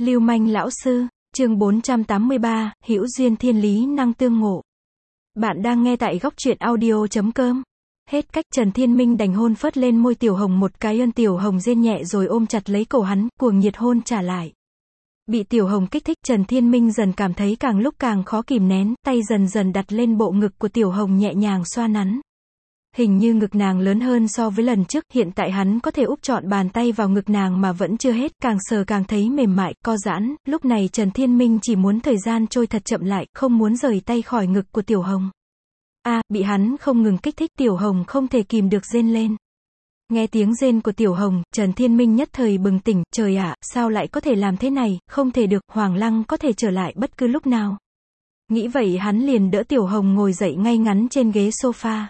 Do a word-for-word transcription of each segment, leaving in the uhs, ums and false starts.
Lưu manh lão sư, chương bốn trăm tám mươi ba, hữu duyên thiên lý năng tương ngộ. Bạn đang nghe tại góc truyện audio chấm com. Hết cách, Trần Thiên Minh đành hôn phớt lên môi Tiểu Hồng một cái, ân Tiểu Hồng rên nhẹ rồi ôm chặt lấy cổ hắn, cuồng nhiệt hôn trả lại. Bị Tiểu Hồng kích thích, Trần Thiên Minh dần cảm thấy càng lúc càng khó kìm nén, tay dần dần đặt lên bộ ngực của Tiểu Hồng nhẹ nhàng xoa nắn. Hình như ngực nàng lớn hơn so với lần trước, hiện tại hắn có thể úp trọn bàn tay vào ngực nàng mà vẫn chưa hết, càng sờ càng thấy mềm mại, co giãn, lúc này Trần Thiên Minh chỉ muốn thời gian trôi thật chậm lại, không muốn rời tay khỏi ngực của Tiểu Hồng. A, à, bị hắn không ngừng kích thích, Tiểu Hồng không thể kìm được rên lên. Nghe tiếng rên của Tiểu Hồng, Trần Thiên Minh nhất thời bừng tỉnh, trời ạ, sao lại có thể làm thế này, không thể được, Hoàng Lăng có thể trở lại bất cứ lúc nào. Nghĩ vậy hắn liền đỡ Tiểu Hồng ngồi dậy ngay ngắn trên ghế sofa.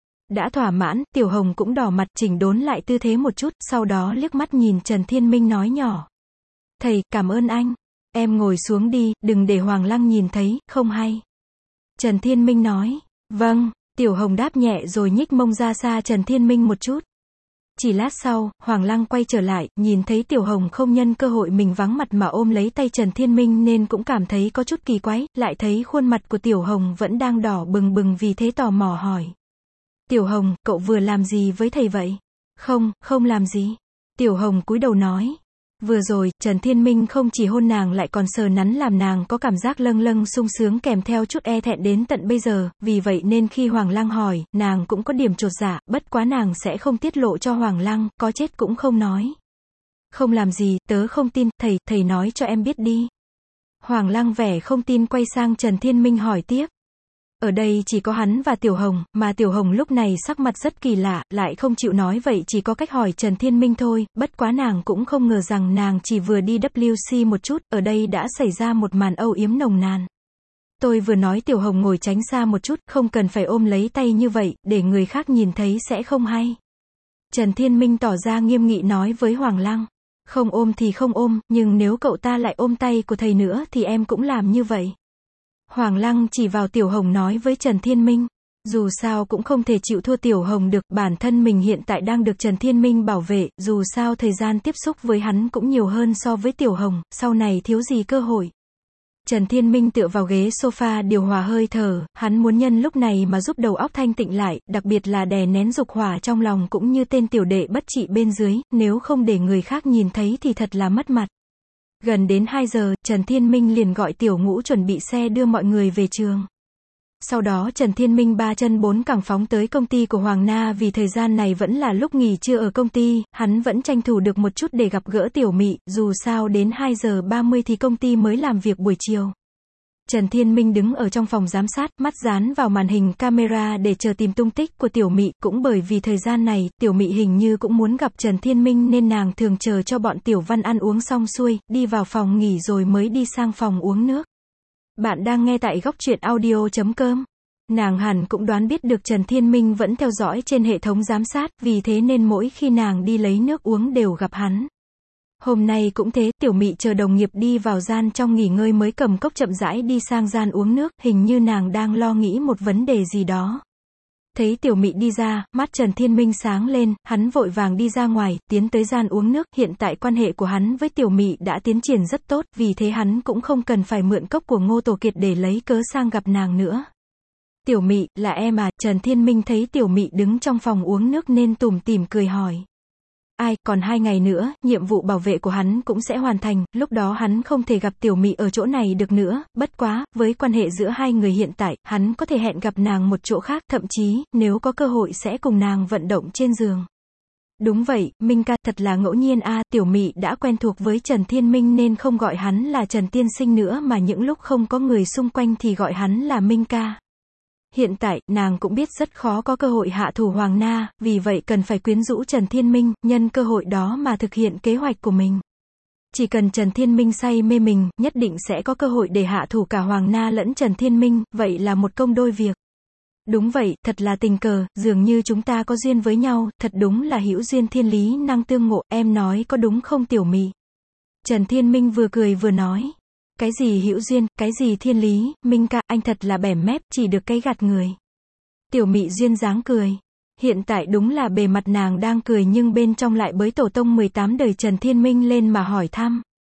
Đã thỏa mãn, Tiểu Hồng cũng đỏ mặt, chỉnh đốn lại tư thế một chút, sau đó liếc mắt nhìn Trần Thiên Minh nói nhỏ. Thầy, cảm ơn anh. Em ngồi xuống đi, đừng để Hoàng Lăng nhìn thấy, không hay. Trần Thiên Minh nói. Vâng, Tiểu Hồng đáp nhẹ rồi nhích mông ra xa Trần Thiên Minh một chút. Chỉ lát sau, Hoàng Lăng quay trở lại, nhìn thấy Tiểu Hồng không nhân cơ hội mình vắng mặt mà ôm lấy tay Trần Thiên Minh nên cũng cảm thấy có chút kỳ quái, lại thấy khuôn mặt của Tiểu Hồng vẫn đang đỏ bừng bừng vì thế tò mò hỏi. Tiểu Hồng, cậu vừa làm gì với thầy vậy? Không, không làm gì. Tiểu Hồng cúi đầu nói. Vừa rồi, Trần Thiên Minh không chỉ hôn nàng lại còn sờ nắn làm nàng có cảm giác lâng lâng sung sướng kèm theo chút e thẹn đến tận bây giờ, vì vậy nên khi Hoàng Lăng hỏi, nàng cũng có điểm chột dạ, bất quá nàng sẽ không tiết lộ cho Hoàng Lăng, có chết cũng không nói. Không làm gì, tớ không tin, thầy, thầy nói cho em biết đi. Hoàng Lăng vẻ không tin quay sang Trần Thiên Minh hỏi tiếp. Ở đây chỉ có hắn và Tiểu Hồng, mà Tiểu Hồng lúc này sắc mặt rất kỳ lạ, lại không chịu nói vậy chỉ có cách hỏi Trần Thiên Minh thôi, bất quá nàng cũng không ngờ rằng nàng chỉ vừa đi vê kép xê một chút, ở đây đã xảy ra một màn âu yếm nồng nàn. Tôi vừa nói Tiểu Hồng ngồi tránh xa một chút, không cần phải ôm lấy tay như vậy, để người khác nhìn thấy sẽ không hay. Trần Thiên Minh tỏ ra nghiêm nghị nói với Hoàng Lăng. Không ôm thì không ôm, nhưng nếu cậu ta lại ôm tay của thầy nữa thì em cũng làm như vậy. Hoàng Lăng chỉ vào Tiểu Hồng nói với Trần Thiên Minh. Dù sao cũng không thể chịu thua Tiểu Hồng được, bản thân mình hiện tại đang được Trần Thiên Minh bảo vệ, dù sao thời gian tiếp xúc với hắn cũng nhiều hơn so với Tiểu Hồng, sau này thiếu gì cơ hội. Trần Thiên Minh tựa vào ghế sofa điều hòa hơi thở, hắn muốn nhân lúc này mà giúp đầu óc thanh tịnh lại, đặc biệt là đè nén dục hỏa trong lòng cũng như tên tiểu đệ bất trị bên dưới, nếu không để người khác nhìn thấy thì thật là mất mặt. Gần đến hai giờ, Trần Thiên Minh liền gọi Tiểu Ngũ chuẩn bị xe đưa mọi người về trường. Sau đó Trần Thiên Minh ba chân bốn cẳng phóng tới công ty của Hoàng Na, vì thời gian này vẫn là lúc nghỉ trưa ở công ty, hắn vẫn tranh thủ được một chút để gặp gỡ Tiểu Mị, dù sao đến hai giờ ba mươi thì công ty mới làm việc buổi chiều. Trần Thiên Minh đứng ở trong phòng giám sát, mắt dán vào màn hình camera để chờ tìm tung tích của Tiểu Mị, cũng bởi vì thời gian này, Tiểu Mị hình như cũng muốn gặp Trần Thiên Minh nên nàng thường chờ cho bọn Tiểu Văn ăn uống xong xuôi, đi vào phòng nghỉ rồi mới đi sang phòng uống nước. Bạn đang nghe tại góc truyện audio chấm com. Nàng hẳn cũng đoán biết được Trần Thiên Minh vẫn theo dõi trên hệ thống giám sát, vì thế nên mỗi khi nàng đi lấy nước uống đều gặp hắn. Hôm nay cũng thế, Tiểu Mị chờ đồng nghiệp đi vào gian trong nghỉ ngơi mới cầm cốc chậm rãi đi sang gian uống nước, hình như nàng đang lo nghĩ một vấn đề gì đó. Thấy Tiểu Mị đi ra, mắt Trần Thiên Minh sáng lên, hắn vội vàng đi ra ngoài, tiến tới gian uống nước, hiện tại quan hệ của hắn với Tiểu Mị đã tiến triển rất tốt, vì thế hắn cũng không cần phải mượn cốc của Ngô Tổ Kiệt để lấy cớ sang gặp nàng nữa. Tiểu Mị, là em à? Trần Thiên Minh thấy Tiểu Mị đứng trong phòng uống nước nên tủm tỉm cười hỏi. Ai, còn hai ngày nữa, nhiệm vụ bảo vệ của hắn cũng sẽ hoàn thành, lúc đó hắn không thể gặp Tiểu Mị ở chỗ này được nữa, bất quá, với quan hệ giữa hai người hiện tại, hắn có thể hẹn gặp nàng một chỗ khác, thậm chí, nếu có cơ hội sẽ cùng nàng vận động trên giường. Đúng vậy, Minh ca, thật là ngẫu nhiên a, à, Tiểu Mị đã quen thuộc với Trần Thiên Minh nên không gọi hắn là Trần Tiên Sinh nữa mà những lúc không có người xung quanh thì gọi hắn là Minh ca. Hiện tại, nàng cũng biết rất khó có cơ hội hạ thủ Hoàng Na, vì vậy cần phải quyến rũ Trần Thiên Minh, nhân cơ hội đó mà thực hiện kế hoạch của mình. Chỉ cần Trần Thiên Minh say mê mình, nhất định sẽ có cơ hội để hạ thủ cả Hoàng Na lẫn Trần Thiên Minh, vậy là một công đôi việc. Đúng vậy, thật là tình cờ, dường như chúng ta có duyên với nhau, thật đúng là hữu duyên thiên lý năng tương ngộ, em nói có đúng không Tiểu Mị? Trần Thiên Minh vừa cười vừa nói. Cái gì hữu duyên, cái gì thiên lý, Minh ca, anh thật là bẻm mép, chỉ được cái gạt người. Tiểu Mị duyên dáng cười. Hiện tại đúng là bề mặt nàng đang cười nhưng bên trong lại bới tổ tông mười tám đời Trần Thiên Minh lên mà hỏi thăm.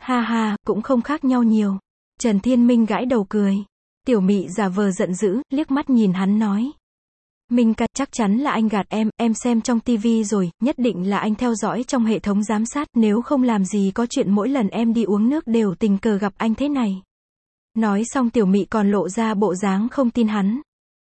Ha ha, cũng không khác nhau nhiều. Trần Thiên Minh gãi đầu cười. Tiểu Mị giả vờ giận dữ, liếc mắt nhìn hắn nói. Minh ca, chắc chắn là anh gạt em, em xem trong tivi rồi, nhất định là anh theo dõi trong hệ thống giám sát, nếu không làm gì có chuyện mỗi lần em đi uống nước đều tình cờ gặp anh thế này. Nói xong Tiểu Mị còn lộ ra bộ dáng không tin hắn.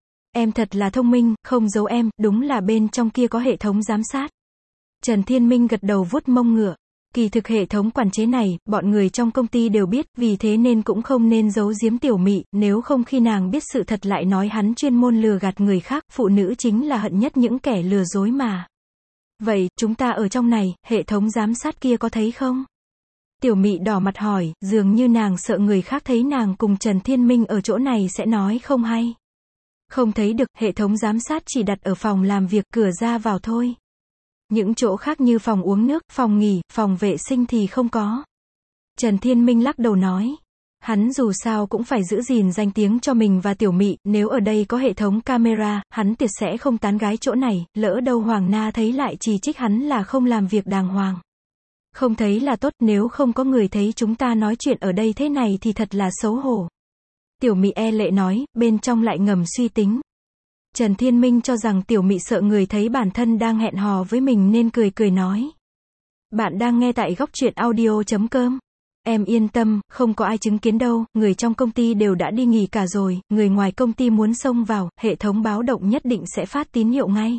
Em thật là thông minh, không giấu em, đúng là bên trong kia có hệ thống giám sát. Trần Thiên Minh gật đầu vuốt mông ngựa. Kỳ thực hệ thống quản chế này, bọn người trong công ty đều biết, vì thế nên cũng không nên giấu giếm Tiểu Mị, nếu không khi nàng biết sự thật lại nói hắn chuyên môn lừa gạt người khác, phụ nữ chính là hận nhất những kẻ lừa dối mà. Vậy, chúng ta ở trong này, hệ thống giám sát kia có thấy không? Tiểu Mị đỏ mặt hỏi, dường như nàng sợ người khác thấy nàng cùng Trần Thiên Minh ở chỗ này sẽ nói không hay. Không thấy được, hệ thống giám sát chỉ đặt ở phòng làm việc, cửa ra vào thôi. Những chỗ khác như phòng uống nước, phòng nghỉ, phòng vệ sinh thì không có. Trần Thiên Minh lắc đầu nói. Hắn dù sao cũng phải giữ gìn danh tiếng cho mình và Tiểu Mị, nếu ở đây có hệ thống camera, hắn tuyệt sẽ không tán gái chỗ này, lỡ đâu Hoàng Na thấy lại chỉ trích hắn là không làm việc đàng hoàng. Không thấy là tốt, nếu không có người thấy chúng ta nói chuyện ở đây thế này thì thật là xấu hổ. Tiểu Mị e lệ nói, bên trong lại ngầm suy tính. Trần Thiên Minh cho rằng Tiểu Mị sợ người thấy bản thân đang hẹn hò với mình nên cười cười nói. Bạn đang nghe tại góc truyện audio chấm com. Em yên tâm, không có ai chứng kiến đâu, người trong công ty đều đã đi nghỉ cả rồi, người ngoài công ty muốn xông vào, hệ thống báo động nhất định sẽ phát tín hiệu ngay.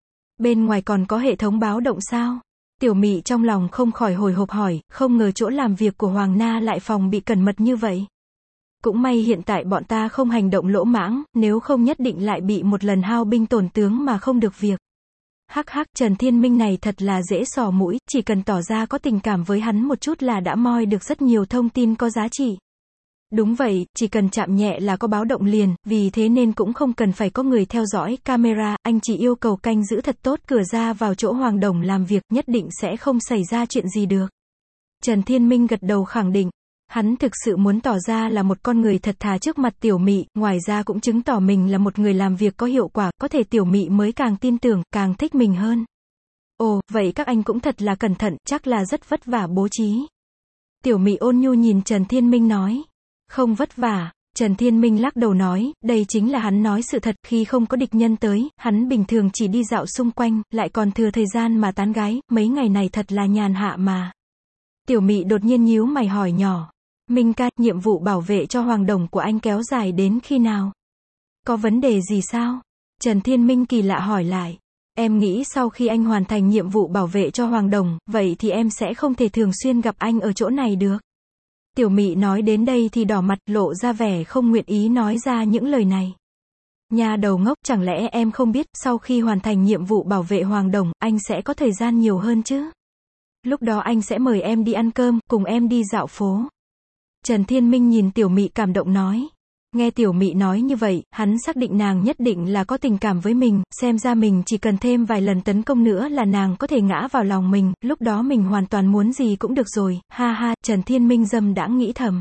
Bên ngoài còn có hệ thống báo động sao? Tiểu Mị trong lòng không khỏi hồi hộp hỏi, không ngờ chỗ làm việc của Hoàng Na lại phòng bị cẩn mật như vậy. Cũng may hiện tại bọn ta không hành động lỗ mãng, nếu không nhất định lại bị một lần hao binh tổn tướng mà không được việc. Hắc hắc, Trần Thiên Minh này thật là dễ sò mũi, chỉ cần tỏ ra có tình cảm với hắn một chút là đã moi được rất nhiều thông tin có giá trị. Đúng vậy, chỉ cần chạm nhẹ là có báo động liền, vì thế nên cũng không cần phải có người theo dõi camera, anh chỉ yêu cầu canh giữ thật tốt cửa ra vào chỗ Hoàng Đồng làm việc, nhất định sẽ không xảy ra chuyện gì được. Trần Thiên Minh gật đầu khẳng định. Hắn thực sự muốn tỏ ra là một con người thật thà trước mặt Tiểu Mị, ngoài ra cũng chứng tỏ mình là một người làm việc có hiệu quả, có thể Tiểu Mị mới càng tin tưởng, càng thích mình hơn. Ồ, vậy các anh cũng thật là cẩn thận, chắc là rất vất vả bố trí. Tiểu Mị ôn nhu nhìn Trần Thiên Minh nói. Không vất vả. Trần Thiên Minh lắc đầu nói, đây chính là hắn nói sự thật, khi không có địch nhân tới, hắn bình thường chỉ đi dạo xung quanh, lại còn thừa thời gian mà tán gái, mấy ngày này thật là nhàn hạ mà. Tiểu Mị đột nhiên nhíu mày hỏi nhỏ. Minh ca, nhiệm vụ bảo vệ cho Hoàng Đồng của anh kéo dài đến khi nào? Có vấn đề gì sao? Trần Thiên Minh kỳ lạ hỏi lại. Em nghĩ sau khi anh hoàn thành nhiệm vụ bảo vệ cho Hoàng Đồng, vậy thì em sẽ không thể thường xuyên gặp anh ở chỗ này được. Tiểu Mị nói đến đây thì đỏ mặt, lộ ra vẻ không nguyện ý nói ra những lời này. Nhà đầu ngốc, chẳng lẽ em không biết, sau khi hoàn thành nhiệm vụ bảo vệ Hoàng Đồng, anh sẽ có thời gian nhiều hơn chứ? Lúc đó anh sẽ mời em đi ăn cơm, cùng em đi dạo phố. Trần Thiên Minh nhìn Tiểu Mị cảm động nói. Nghe Tiểu Mị nói như vậy, hắn xác định nàng nhất định là có tình cảm với mình, xem ra mình chỉ cần thêm vài lần tấn công nữa là nàng có thể ngã vào lòng mình, lúc đó mình hoàn toàn muốn gì cũng được rồi, ha ha, Trần Thiên Minh dâm đãng nghĩ thầm.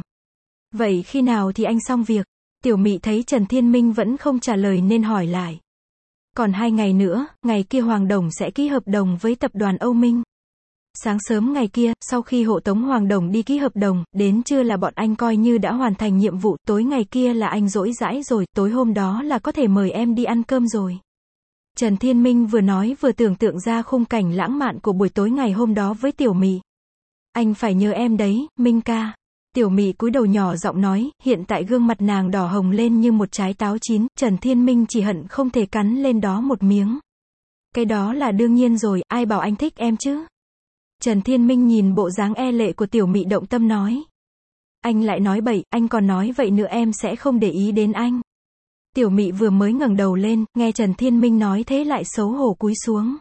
Vậy khi nào thì anh xong việc? Tiểu Mị thấy Trần Thiên Minh vẫn không trả lời nên hỏi lại. Còn hai ngày nữa, ngày kia Hoàng Đồng sẽ ký hợp đồng với tập đoàn Âu Minh. Sáng sớm ngày kia, sau khi hộ tống Hoàng Đồng đi ký hợp đồng, đến trưa là bọn anh coi như đã hoàn thành nhiệm vụ, tối ngày kia là anh rỗi rãi rồi, tối hôm đó là có thể mời em đi ăn cơm rồi. Trần Thiên Minh vừa nói vừa tưởng tượng ra khung cảnh lãng mạn của buổi tối ngày hôm đó với Tiểu Mị. Anh phải nhớ em đấy, Minh ca. Tiểu Mị cúi đầu nhỏ giọng nói, hiện tại gương mặt nàng đỏ hồng lên như một trái táo chín, Trần Thiên Minh chỉ hận không thể cắn lên đó một miếng. Cái đó là đương nhiên rồi, ai bảo anh thích em chứ? Trần Thiên Minh nhìn bộ dáng e lệ của Tiểu Mị động tâm nói. Anh lại nói bậy, anh còn nói vậy nữa em sẽ không để ý đến anh. Tiểu Mị vừa mới ngẩng đầu lên, nghe Trần Thiên Minh nói thế lại xấu hổ cúi xuống.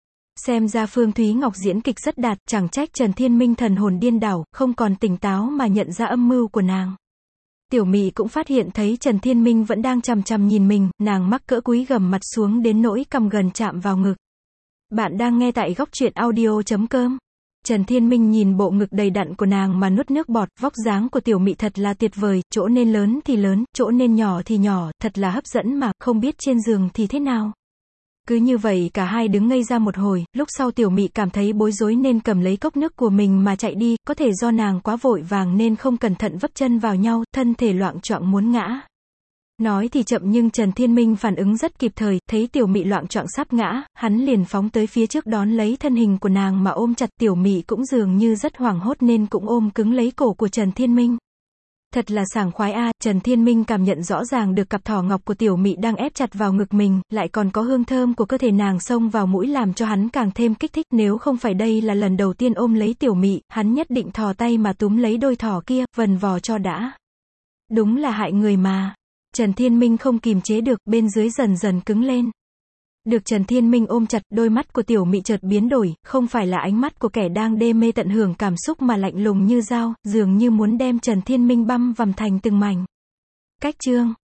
Xem ra Phương Thúy Ngọc diễn kịch rất đạt, chẳng trách Trần Thiên Minh thần hồn điên đảo, không còn tỉnh táo mà nhận ra âm mưu của nàng. Tiểu Mị cũng phát hiện thấy Trần Thiên Minh vẫn đang chằm chằm nhìn mình, nàng mắc cỡ cúi gằm mặt xuống đến nỗi cằm gần chạm vào ngực. Bạn đang nghe tại góc truyện audio chấm com. Trần Thiên Minh nhìn bộ ngực đầy đặn của nàng mà nuốt nước bọt, vóc dáng của Tiểu Mị thật là tuyệt vời, chỗ nên lớn thì lớn, chỗ nên nhỏ thì nhỏ, thật là hấp dẫn mà, không biết trên giường thì thế nào. Cứ như vậy cả hai đứng ngây ra một hồi, lúc sau Tiểu Mị cảm thấy bối rối nên cầm lấy cốc nước của mình mà chạy đi, có thể do nàng quá vội vàng nên không cẩn thận vấp chân vào nhau, thân thể loạng choạng muốn ngã. Nói thì chậm nhưng Trần Thiên Minh phản ứng rất kịp thời, thấy Tiểu Mị loạng choạng sắp ngã, hắn liền phóng tới phía trước đón lấy thân hình của nàng mà ôm chặt. Tiểu Mị cũng dường như rất hoảng hốt nên cũng ôm cứng lấy cổ của Trần Thiên Minh. Thật là sảng khoái a, Trần Thiên Minh cảm nhận rõ ràng được cặp thỏ ngọc của Tiểu Mị đang ép chặt vào ngực mình, lại còn có hương thơm của cơ thể nàng xông vào mũi làm cho hắn càng thêm kích thích. Nếu không phải đây là lần đầu tiên ôm lấy Tiểu Mị, hắn nhất định thò tay mà túm lấy đôi thỏ kia, vần vò cho đã. Đúng là hại người mà. Trần Thiên Minh không kìm chế được, bên dưới dần dần cứng lên. Được Trần Thiên Minh ôm chặt, đôi mắt của Tiểu Mị chợt biến đổi, không phải là ánh mắt của kẻ đang đê mê tận hưởng cảm xúc mà lạnh lùng như dao, dường như muốn đem Trần Thiên Minh băm vằm thành từng mảnh. Cách chương